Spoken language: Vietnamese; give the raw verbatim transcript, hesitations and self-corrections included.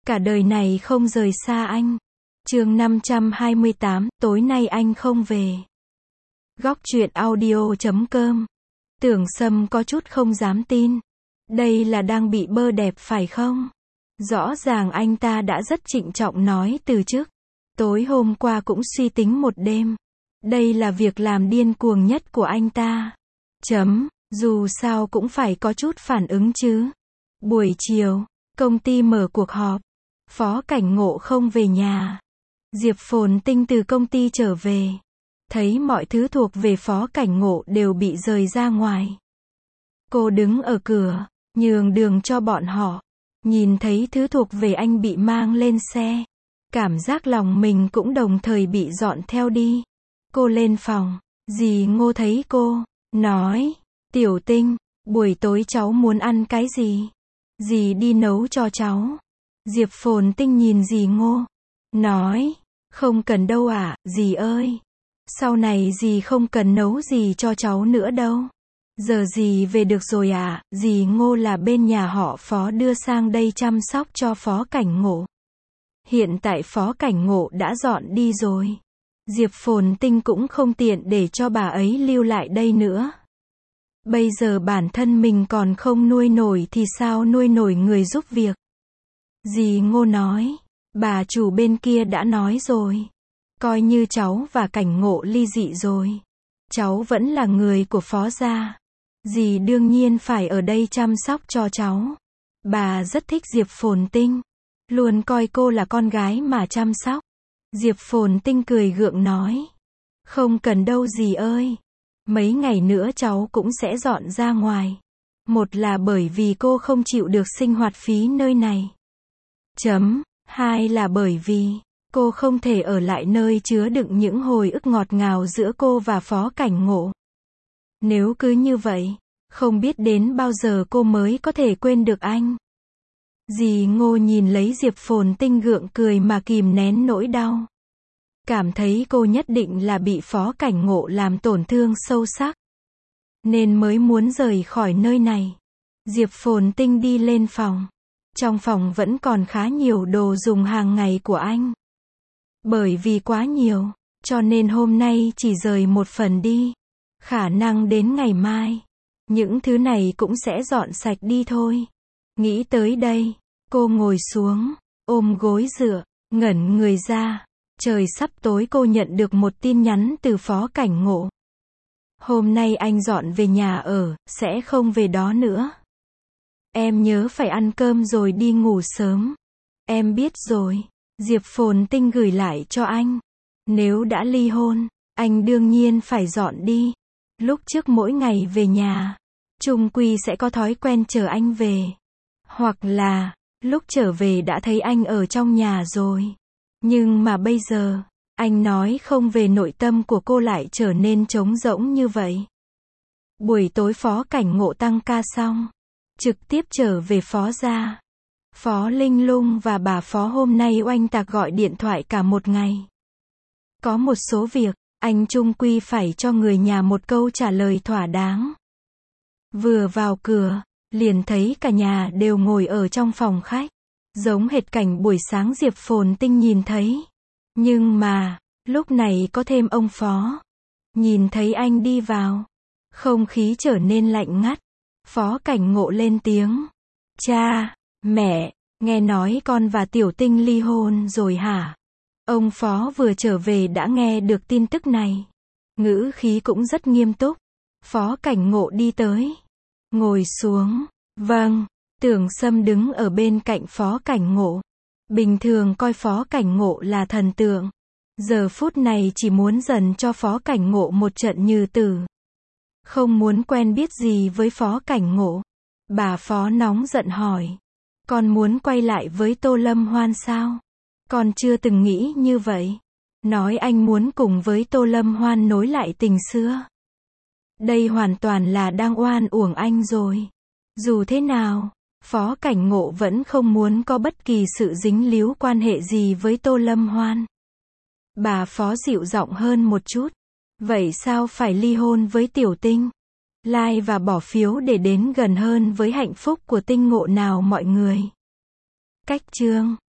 Cả đời này không rời xa anh. Chương năm trăm hai mươi tám, tối nay anh không về. Góc truyện audio chấm com. Tưởng Sâm có chút không dám tin. Đây là đang bị bơ đẹp phải không? Rõ ràng anh ta đã rất trịnh trọng nói từ trước. Tối hôm qua cũng suy tính một đêm. Đây là việc làm điên cuồng nhất của anh ta. Chấm, dù sao cũng phải có chút phản ứng chứ. Buổi chiều, công ty mở cuộc họp. Phó Cảnh Ngộ không về nhà. Diệp Phồn Tinh từ công ty trở về. Thấy mọi thứ thuộc về Phó Cảnh Ngộ đều bị rời ra ngoài. Cô đứng ở cửa, nhường đường cho bọn họ. Nhìn thấy thứ thuộc về anh bị mang lên xe. Cảm giác lòng mình cũng đồng thời bị dọn theo đi. Cô lên phòng, dì Ngô thấy cô, nói, Tiểu Tinh, buổi tối cháu muốn ăn cái gì? Dì đi nấu cho cháu. Diệp Phồn Tinh nhìn dì Ngô, nói, không cần đâu ạ, dì ơi. Sau này dì không cần nấu gì cho cháu nữa đâu. Giờ dì về được rồi ạ, dì Ngô là bên nhà họ Phó đưa sang đây chăm sóc cho Phó Cảnh Ngộ. Hiện tại Phó Cảnh Ngộ đã dọn đi rồi. Diệp Phồn Tinh cũng không tiện để cho bà ấy lưu lại đây nữa. Bây giờ bản thân mình còn không nuôi nổi thì sao nuôi nổi người giúp việc. Dì Ngô nói, bà chủ bên kia đã nói rồi. Coi như cháu và Cảnh Ngộ ly dị rồi. Cháu vẫn là người của Phó gia. Dì đương nhiên phải ở đây chăm sóc cho cháu. Bà rất thích Diệp Phồn Tinh. Luôn coi cô là con gái mà chăm sóc. Diệp Phồn Tinh cười gượng nói. Không cần đâu dì ơi. Mấy ngày nữa cháu cũng sẽ dọn ra ngoài. Một là bởi vì cô không chịu được sinh hoạt phí nơi này. Chấm. Hai là bởi vì cô không thể ở lại nơi chứa đựng những hồi ức ngọt ngào giữa cô và Phó Cảnh Ngộ. Nếu cứ như vậy, không biết đến bao giờ cô mới có thể quên được anh. Dì Ngô nhìn lấy Diệp Phồn Tinh gượng cười mà kìm nén nỗi đau. Cảm thấy cô nhất định là bị Phó Cảnh Ngộ làm tổn thương sâu sắc. Nên mới muốn rời khỏi nơi này. Diệp Phồn Tinh đi lên phòng. Trong phòng vẫn còn khá nhiều đồ dùng hàng ngày của anh. Bởi vì quá nhiều, cho nên hôm nay chỉ rời một phần đi. Khả năng đến ngày mai, những thứ này cũng sẽ dọn sạch đi thôi. Nghĩ tới đây, cô ngồi xuống, ôm gối dựa, ngẩn người ra. Trời sắp tối cô nhận được một tin nhắn từ Phó Cảnh Ngộ. Hôm nay anh dọn về nhà ở, sẽ không về đó nữa. Em nhớ phải ăn cơm rồi đi ngủ sớm. Em biết rồi. Diệp Phồn Tinh gửi lại cho anh. Nếu đã ly hôn, anh đương nhiên phải dọn đi. Lúc trước mỗi ngày về nhà, chung quy sẽ có thói quen chờ anh về. Hoặc là, lúc trở về đã thấy anh ở trong nhà rồi. Nhưng mà bây giờ, anh nói không về nội tâm của cô lại trở nên trống rỗng như vậy. Buổi tối Phó Cảnh Ngộ tăng ca xong, trực tiếp trở về Phó gia. Phó Linh Lung và bà Phó hôm nay oanh tạc gọi điện thoại cả một ngày. Có một số việc, anh chung quy phải cho người nhà một câu trả lời thỏa đáng. Vừa vào cửa, liền thấy cả nhà đều ngồi ở trong phòng khách. Giống hệt cảnh buổi sáng Diệp Phồn Tinh nhìn thấy. Nhưng mà, lúc này có thêm ông Phó. Nhìn thấy anh đi vào, không khí trở nên lạnh ngắt. Phó Cảnh Ngộ lên tiếng. Cha, mẹ, nghe nói con và Tiểu Tinh ly hôn rồi hả? Ông Phó vừa trở về đã nghe được tin tức này. Ngữ khí cũng rất nghiêm túc. Phó Cảnh Ngộ đi tới. Ngồi xuống. Vâng. Tưởng Sâm đứng ở bên cạnh Phó Cảnh Ngộ. Bình thường coi Phó Cảnh Ngộ là thần tượng. Giờ phút này chỉ muốn dần cho Phó Cảnh Ngộ một trận như tử. Không muốn quen biết gì với Phó Cảnh Ngộ. Bà Phó nóng giận hỏi. Con muốn quay lại với Tô Lâm Hoan sao? Con chưa từng nghĩ như vậy. Nói anh muốn cùng với Tô Lâm Hoan nối lại tình xưa. Đây hoàn toàn là đang oan uổng anh rồi. Dù thế nào, Phó Cảnh Ngộ vẫn không muốn có bất kỳ sự dính líu quan hệ gì với Tô Lâm Hoan. Bà Phó dịu giọng hơn một chút. Vậy sao phải ly hôn với Tiểu Tinh? Like và bỏ phiếu để đến gần hơn với hạnh phúc của Tinh Ngộ nào mọi người. Cách chương